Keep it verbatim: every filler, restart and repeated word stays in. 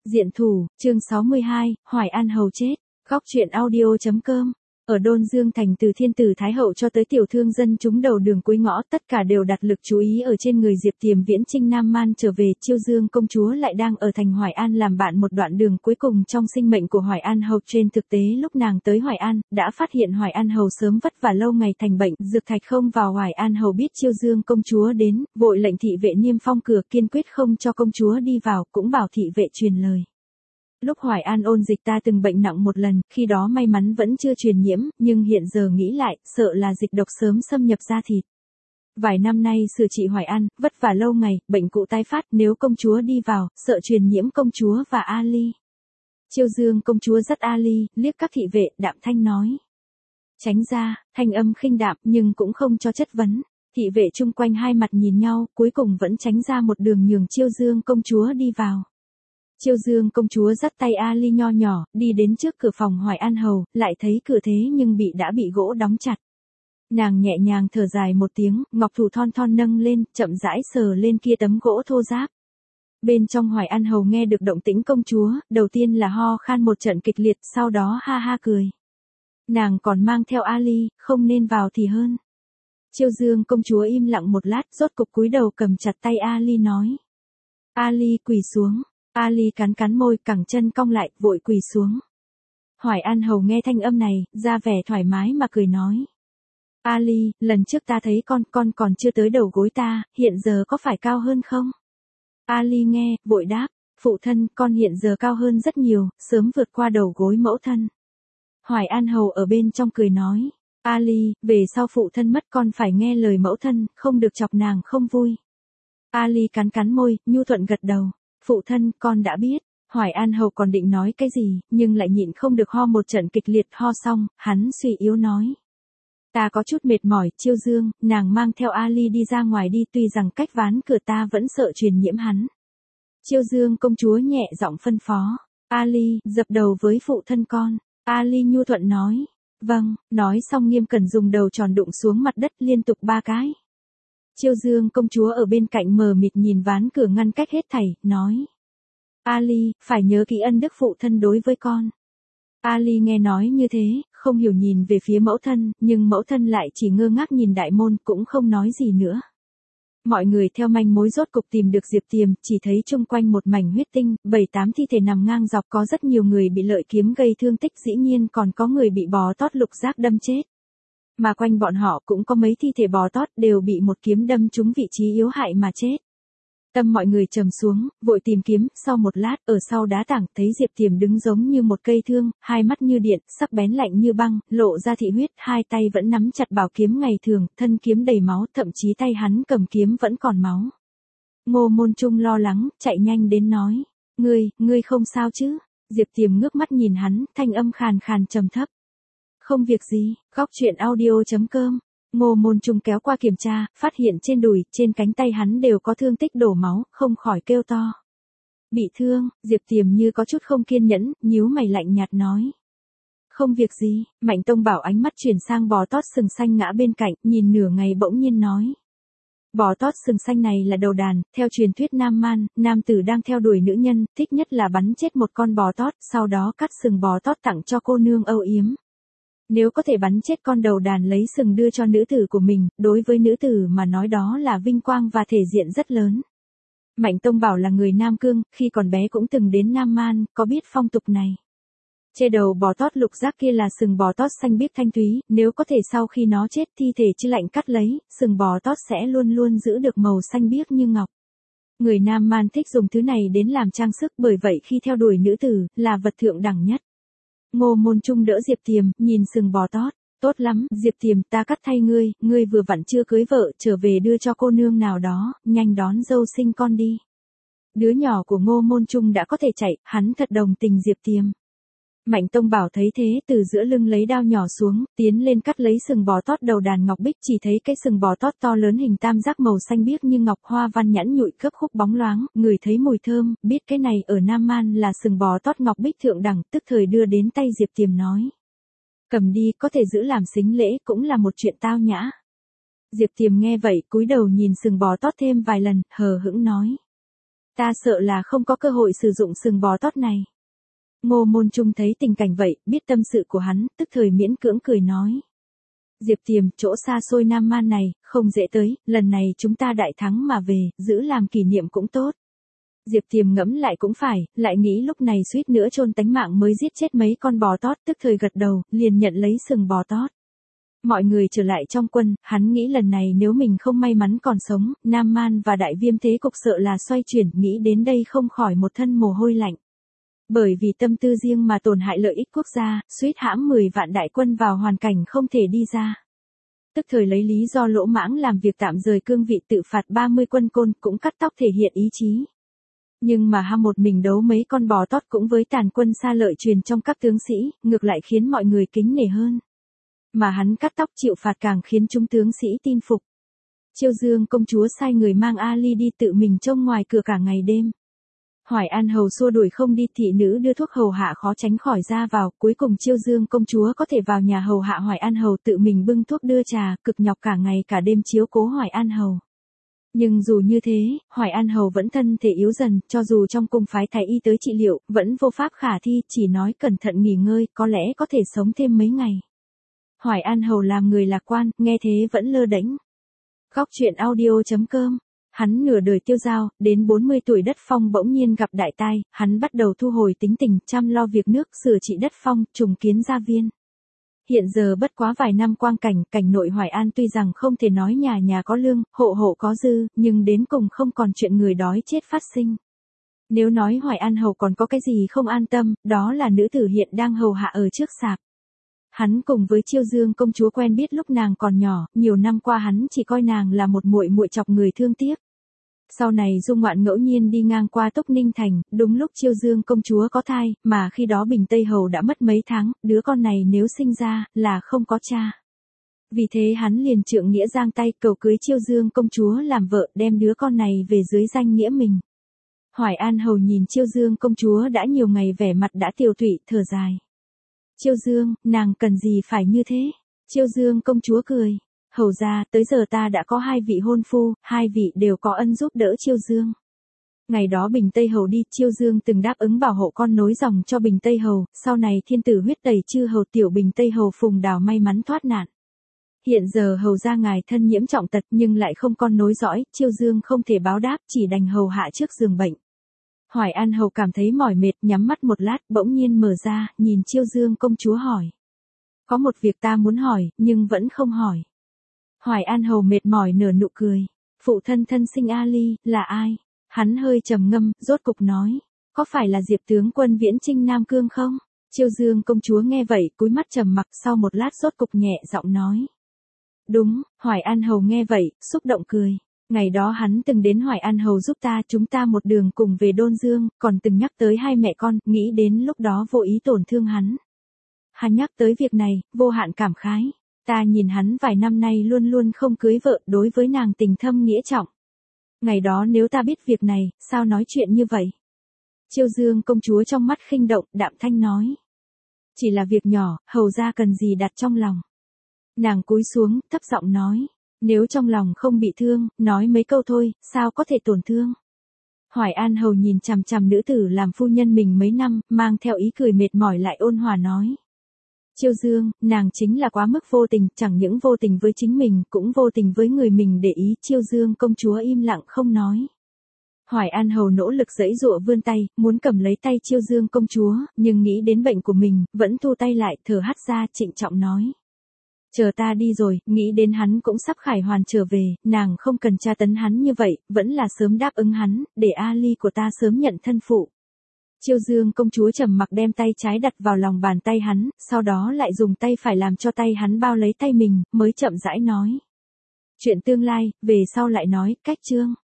Diện thủ, chương sáu mươi hai, Hoài An hầu chết. Góc truyện audio.com. Ở Đôn Dương Thành từ thiên tử thái hậu cho tới tiểu thương dân chúng đầu đường cuối ngõ, tất cả đều đặt lực chú ý ở trên người Diệp Tiềm viễn chinh Nam Man trở về. Chiêu Dương công chúa lại đang ở thành Hoài An làm bạn một đoạn đường cuối cùng trong sinh mệnh của Hoài An hầu. Trên thực tế lúc nàng tới Hoài An, đã phát hiện Hoài An hầu sớm vất vả lâu ngày thành bệnh. Dược Thạch không vào Hoài An hầu biết Chiêu Dương công chúa đến, vội lệnh thị vệ niêm phong cửa, kiên quyết không cho công chúa đi vào, cũng bảo thị vệ truyền lời. Lúc Hoài An ôn dịch ta từng bệnh nặng một lần, khi đó may mắn vẫn chưa truyền nhiễm, nhưng hiện giờ nghĩ lại, sợ là dịch độc sớm xâm nhập da thịt. Vài năm nay sửa trị Hoài An, vất vả lâu ngày, bệnh cụ tái phát, nếu công chúa đi vào, sợ truyền nhiễm công chúa và Ali. Chiêu Dương công chúa dắt Ali, liếc các thị vệ, đạm thanh nói. Tránh ra, thanh âm khinh đạm nhưng cũng không cho chất vấn. Thị vệ chung quanh hai mặt nhìn nhau, cuối cùng vẫn tránh ra một đường nhường Chiêu Dương công chúa đi vào. Chiêu Dương công chúa dắt tay Ali nho nhỏ, đi đến trước cửa phòng Hoài An hầu, lại thấy cửa thế nhưng bị đã bị gỗ đóng chặt. Nàng nhẹ nhàng thở dài một tiếng, ngọc thủ thon thon nâng lên, chậm rãi sờ lên kia tấm gỗ thô ráp. Bên trong Hoài An hầu nghe được động tĩnh công chúa, đầu tiên là ho khan một trận kịch liệt, sau đó ha ha cười. Nàng còn mang theo Ali, không nên vào thì hơn. Chiêu Dương công chúa im lặng một lát, rốt cục cúi đầu cầm chặt tay Ali nói. Ali quỳ xuống. Ali cắn cắn môi, cẳng chân cong lại, vội quỳ xuống. Hoài An hầu nghe thanh âm này, ra vẻ thoải mái mà cười nói. Ali, lần trước ta thấy con, con còn chưa tới đầu gối ta, hiện giờ có phải cao hơn không? Ali nghe, vội đáp, phụ thân, con hiện giờ cao hơn rất nhiều, sớm vượt qua đầu gối mẫu thân. Hoài An hầu ở bên trong cười nói, Ali, về sau phụ thân mất con phải nghe lời mẫu thân, không được chọc nàng không vui. Ali cắn cắn môi, nhu thuận gật đầu. Phụ thân, con đã biết. Hoài An hầu còn định nói cái gì, nhưng lại nhịn không được ho một trận kịch liệt, ho xong, hắn suy yếu nói. Ta có chút mệt mỏi, Chiêu Dương, nàng mang theo Ali đi ra ngoài đi, tuy rằng cách ván cửa ta vẫn sợ truyền nhiễm hắn. Chiêu Dương công chúa nhẹ giọng phân phó. Ali, dập đầu với phụ thân con. Ali nhu thuận nói. Vâng, nói xong nghiêm cẩn dùng đầu tròn đụng xuống mặt đất liên tục ba cái. Chiêu Dương công chúa ở bên cạnh mờ mịt nhìn ván cửa ngăn cách hết thảy, nói. Ali, phải nhớ kỹ ân đức phụ thân đối với con. Ali nghe nói như thế, không hiểu nhìn về phía mẫu thân, nhưng mẫu thân lại chỉ ngơ ngác nhìn đại môn, cũng không nói gì nữa. Mọi người theo manh mối rốt cục tìm được Diệp Tiềm, chỉ thấy chung quanh một mảnh huyết tinh, bảy tám thi thể nằm ngang dọc, có rất nhiều người bị lợi kiếm gây thương tích, dĩ nhiên còn có người bị bò tót lục giác đâm chết. Mà quanh bọn họ cũng có mấy thi thể bò tót đều bị một kiếm đâm trúng vị trí yếu hại mà chết. Tâm mọi người trầm xuống, vội tìm kiếm, sau một lát, ở sau đá tảng, thấy Diệp Tiềm đứng giống như một cây thương, hai mắt như điện, sắc bén lạnh như băng, lộ ra thị huyết, hai tay vẫn nắm chặt bảo kiếm ngày thường, thân kiếm đầy máu, thậm chí tay hắn cầm kiếm vẫn còn máu. Ngô Môn Trung lo lắng, chạy nhanh đến nói, ngươi, ngươi không sao chứ? Diệp Tiềm ngước mắt nhìn hắn, thanh âm khàn khàn trầm thấp. Không việc gì. Góc truyện audio.com. Ngô Môn Trung kéo qua kiểm tra, phát hiện trên đùi, trên cánh tay hắn đều có thương tích đổ máu, không khỏi kêu to. Bị thương, Diệp Tiềm như có chút không kiên nhẫn, nhíu mày lạnh nhạt nói. Không việc gì. Mạnh Tông Bảo ánh mắt chuyển sang bò tót sừng xanh ngã bên cạnh, nhìn nửa ngày bỗng nhiên nói. Bò tót sừng xanh này là đầu đàn, theo truyền thuyết Nam Man, nam tử đang theo đuổi nữ nhân, thích nhất là bắn chết một con bò tót, sau đó cắt sừng bò tót tặng cho cô nương âu yếm. Nếu có thể bắn chết con đầu đàn lấy sừng đưa cho nữ tử của mình, đối với nữ tử mà nói đó là vinh quang và thể diện rất lớn. Mạnh Tông Bảo là người Nam Cương, khi còn bé cũng từng đến Nam Man, có biết phong tục này. Trên đầu bò tót lục giác kia là sừng bò tót xanh biếc thanh thúy, nếu có thể sau khi nó chết thi thể chứ lạnh cắt lấy, sừng bò tót sẽ luôn luôn giữ được màu xanh biếc như ngọc. Người Nam Man thích dùng thứ này đến làm trang sức, bởi vậy khi theo đuổi nữ tử, là vật thượng đẳng nhất. Ngô Môn Trung đỡ Diệp Tiềm, nhìn sừng bò tót. Tốt lắm, Diệp Tiềm, ta cắt thay ngươi, ngươi vừa vặn chưa cưới vợ, trở về đưa cho cô nương nào đó, nhanh đón dâu sinh con đi. Đứa nhỏ của Ngô Môn Trung đã có thể chạy, hắn thật đồng tình Diệp Tiềm. Mạnh Tông Bảo thấy thế, từ giữa lưng lấy đao nhỏ xuống, tiến lên cắt lấy sừng bò tót đầu đàn ngọc bích, chỉ thấy cái sừng bò tót to lớn hình tam giác màu xanh biếc như ngọc, hoa văn nhẵn nhụi, khớp khúc bóng loáng, người thấy mùi thơm, biết cái này ở Nam Man là sừng bò tót ngọc bích thượng đẳng, tức thời đưa đến tay Diệp Tiềm nói. Cầm đi, có thể giữ làm sính lễ, cũng là một chuyện tao nhã. Diệp Tiềm nghe vậy, cúi đầu nhìn sừng bò tót thêm vài lần, hờ hững nói. ta sợ là không có cơ hội sử dụng sừng bò tót này. Ngô Môn Trung thấy tình cảnh vậy, biết tâm sự của hắn, tức thời miễn cưỡng cười nói. Diệp Tiềm, chỗ xa xôi Nam Man này, không dễ tới, lần này chúng ta đại thắng mà về, giữ làm kỷ niệm cũng tốt. Diệp Tiềm ngẫm lại cũng phải, lại nghĩ lúc này suýt nữa chôn tánh mạng mới giết chết mấy con bò tót, tức thời gật đầu, liền nhận lấy sừng bò tót. Mọi người trở lại trong quân, hắn nghĩ lần này nếu mình không may mắn còn sống, Nam Man và Đại Viêm thế cục sợ là xoay chuyển, nghĩ đến đây không khỏi một thân mồ hôi lạnh. Bởi vì tâm tư riêng mà tổn hại lợi ích quốc gia, suýt hãm mười vạn đại quân vào hoàn cảnh không thể đi ra. Tức thời lấy lý do lỗ mãng làm việc tạm rời cương vị tự phạt ba mươi quân côn, cũng cắt tóc thể hiện ý chí. Nhưng mà ham một mình đấu mấy con bò tót cũng với tàn quân xa lợi truyền trong các tướng sĩ, ngược lại khiến mọi người kính nể hơn. Mà hắn cắt tóc chịu phạt càng khiến chúng tướng sĩ tin phục. Chiêu Dương công chúa sai người mang Ali đi tự mình trông ngoài cửa cả ngày đêm. Hoài An hầu xua đuổi không đi, thị nữ đưa thuốc hầu hạ khó tránh khỏi ra vào, cuối cùng Chiêu Dương công chúa có thể vào nhà hầu hạ Hoài An hầu, tự mình bưng thuốc đưa trà, cực nhọc cả ngày cả đêm chiếu cố Hoài An hầu. Nhưng dù như thế, Hoài An hầu vẫn thân thể yếu dần, cho dù trong cung phái thái y tới trị liệu, vẫn vô pháp khả thi, chỉ nói cẩn thận nghỉ ngơi, có lẽ có thể sống thêm mấy ngày. Hoài An hầu làm người lạc quan, nghe thế vẫn lơ đễnh. Góc truyện audio chấm com. Hắn nửa đời tiêu dao, đến bốn mươi tuổi đất phong bỗng nhiên gặp đại tai, hắn bắt đầu thu hồi tính tình, chăm lo việc nước, sửa trị đất phong, trùng kiến gia viên. Hiện giờ bất quá vài năm quang cảnh, cảnh nội Hoài An tuy rằng không thể nói nhà nhà có lương, hộ hộ có dư, nhưng đến cùng không còn chuyện người đói chết phát sinh. Nếu nói Hoài An hầu còn có cái gì không an tâm, đó là nữ tử hiện đang hầu hạ ở trước sạp. Hắn cùng với Chiêu Dương công chúa quen biết lúc nàng còn nhỏ, nhiều năm qua hắn chỉ coi nàng là một muội muội chọc người thương tiếc. Sau này Dung Ngoạn ngẫu nhiên đi ngang qua Túc Ninh Thành, đúng lúc Chiêu Dương công chúa có thai, mà khi đó Bình Tây Hầu đã mất mấy tháng, đứa con này nếu sinh ra, là không có cha. Vì thế hắn liền trượng nghĩa giang tay cầu cưới Chiêu Dương công chúa làm vợ, đem đứa con này về dưới danh nghĩa mình. Hoài An hầu nhìn Chiêu Dương công chúa đã nhiều ngày vẻ mặt đã tiều tụy, thở dài. Chiêu Dương, nàng cần gì phải như thế? Chiêu Dương công chúa cười. Hầu ra, tới giờ ta đã có hai vị hôn phu, hai vị đều có ân giúp đỡ Chiêu Dương. Ngày đó Bình Tây Hầu đi, Chiêu Dương từng đáp ứng bảo hộ con nối dòng cho Bình Tây Hầu, sau này thiên tử huyết tẩy chư hầu tiểu Bình Tây Hầu Phùng Đào may mắn thoát nạn. Hiện giờ hầu ra ngài thân nhiễm trọng tật nhưng lại không con nối dõi, Chiêu Dương không thể báo đáp, chỉ đành hầu hạ trước giường bệnh. Hoài An hầu cảm thấy mỏi mệt, nhắm mắt một lát, bỗng nhiên mở ra, nhìn Chiêu Dương công chúa hỏi. Có một việc ta muốn hỏi, nhưng vẫn không hỏi. Hoài An hầu mệt mỏi nở nụ cười. Phụ thân thân sinh Ali, là ai? Hắn hơi trầm ngâm, rốt cục nói. Có phải là Diệp tướng quân viễn chinh Nam Cương không? Chiêu Dương công chúa nghe vậy, cúi mắt trầm mặc, sau một lát rốt cục nhẹ giọng nói. Đúng, Hoài An hầu nghe vậy, xúc động cười. Ngày đó hắn từng đến Hoài An hầu giúp ta, chúng ta một đường cùng về Đôn Dương, còn từng nhắc tới hai mẹ con, nghĩ đến lúc đó vô ý tổn thương hắn. Hắn nhắc tới việc này, vô hạn cảm khái. Ta nhìn hắn vài năm nay luôn luôn không cưới vợ, đối với nàng tình thâm nghĩa trọng. Ngày đó nếu ta biết việc này, sao nói chuyện như vậy? Chiêu Dương công chúa trong mắt khinh động, đạm thanh nói. Chỉ là việc nhỏ, hầu ra cần gì đặt trong lòng. Nàng cúi xuống, thấp giọng nói. Nếu trong lòng không bị thương, nói mấy câu thôi, sao có thể tổn thương? Hoài An hầu nhìn chằm chằm nữ tử làm phu nhân mình mấy năm, mang theo ý cười mệt mỏi lại ôn hòa nói. Chiêu Dương, nàng chính là quá mức vô tình, chẳng những vô tình với chính mình, cũng vô tình với người mình để ý. Chiêu Dương công chúa im lặng không nói. Hoài An hầu nỗ lực giãy giụa vươn tay, muốn cầm lấy tay Chiêu Dương công chúa, nhưng nghĩ đến bệnh của mình, vẫn thu tay lại, thở hắt ra, trịnh trọng nói. Chờ ta đi rồi, nghĩ đến hắn cũng sắp khải hoàn trở về, nàng không cần tra tấn hắn như vậy, vẫn là sớm đáp ứng hắn, để Ali của ta sớm nhận thân phụ. Chiêu Dương công chúa trầm mặc đem tay trái đặt vào lòng bàn tay hắn, sau đó lại dùng tay phải làm cho tay hắn bao lấy tay mình, mới chậm rãi nói. Chuyện tương lai, về sau lại nói, cách chương.